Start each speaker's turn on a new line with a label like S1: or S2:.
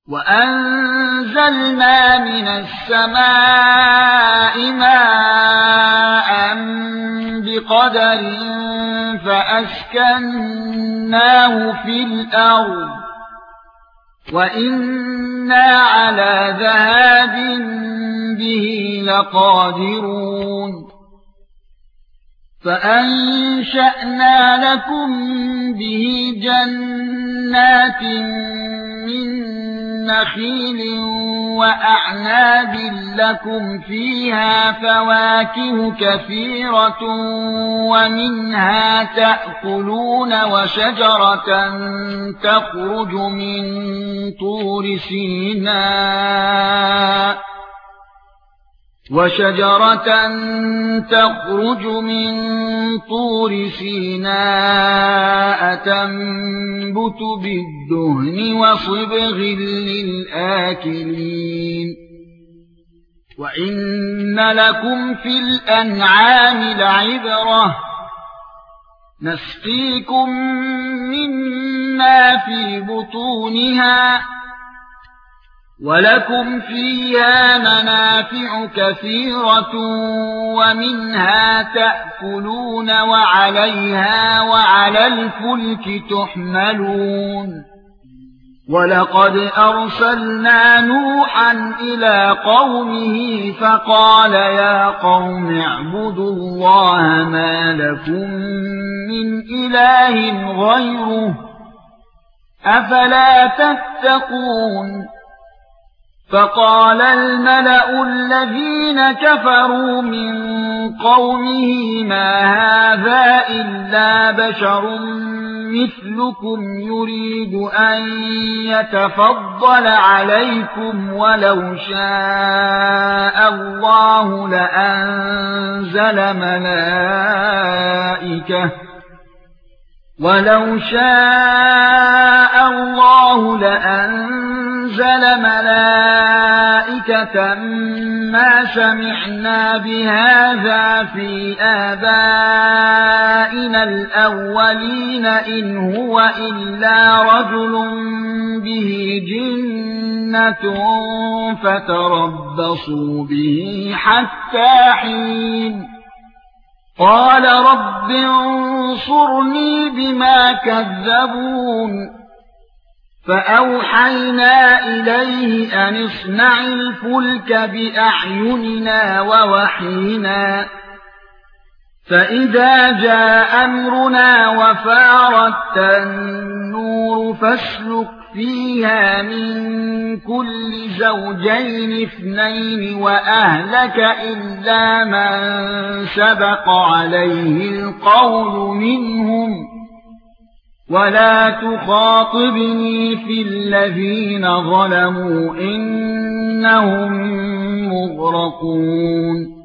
S1: وَأَنزَلْنَا مِنَ السَّمَاءِ مَاءً بِقَدَرٍ فَأَسْكَنَّاهُ فِي الْأَرْضِ وَإِنَّا عَلَى ذَهَابٍ بِهِ لَقَادِرُونَ فَأَنشَأْنَا لَكُم بِهِ جَنَّاتٍ مِّن نَّخِيلٍ وَأَعْنَابٍ لَّكُمْ فِيهَا فَوَاكِهُ كَثِيرَةٌ وَمِنْهَا تَأْكُلُونَ وَشَجَرَةً تَخْرُجُ مِن طُورِ سِينَاءَ تَنبُتُ بِالدُّهْنِ وَصِبْغٍ لِّلْآكِلِينَ وَإِنَّ لَكُمْ فِي الْأَنْعَامِ لَعِبْرَةً نَسْقِيكُم مِّمَّا فِي بُطُونِهَا وَلَكُمْ فِيهَا مَنَافِعُ كَثِيرَةٌ وَمِنْهَا تَأْكُلُونَ وَعَلَيْهَا وَعَلَى الْفُلْكِ تُحْمَلُونَ وَلَقَدْ أَرْسَلْنَا نُوحًا إِلَى قَوْمِهِ فَقَالَ يَا قَوْمِ اعْبُدُوا اللَّهَ مَا لَكُمْ مِنْ إِلَٰهٍ غَيْرُهُ أَفَلَا تَتَّقُونَ فَقَالَ الْمَلَأُ الَّذِينَ كَفَرُوا مِنْ قَوْمِهِ مَا هَذَا إِلَّا بَشَرٌ مِثْلُكُمْ يُرِيدُ أَنْ يَتَفَضَّلَ عَلَيْكُمْ وَلَوْ شَاءَ اللَّهُ لَأَنزَلَ مَلَائِكَةً مَا سَمِعْنَا بِهَذَا فِي آبَائِنَا الْأَوَّلِينَ إِنْ هُوَ إِلَّا رَجُلٌ بِهِ جِنَّةٌ فَتَرَبَّصُوا بِهِ حَتَّى حِينٍ قَالَ رَبِّ انصُرْنِي بِمَا كَذَّبُونِ فَأَوْحَيْنَا إِلَيْهِ أَنِ اصْنَعِ الْفُلْكَ بِأَعْيُنِنَا وَوَحْيِنَا فَإِذَا جَاءَ أَمْرُنَا وَفَارَتِ النُّورُ فَاسْلُكْ فِيهَا مِن كُلِّ زَوْجَيْنِ اثْنَيْنِ وَأَهْلَكَ إِلَّا مَن سَبَقَ عَلَيْهِ الْقَوْلُ مِنْهُمْ وَلَا تُخَاطِبْنِي فِي الَّذِينَ ظَلَمُوا إِنَّهُم مُّغْرَقُونَ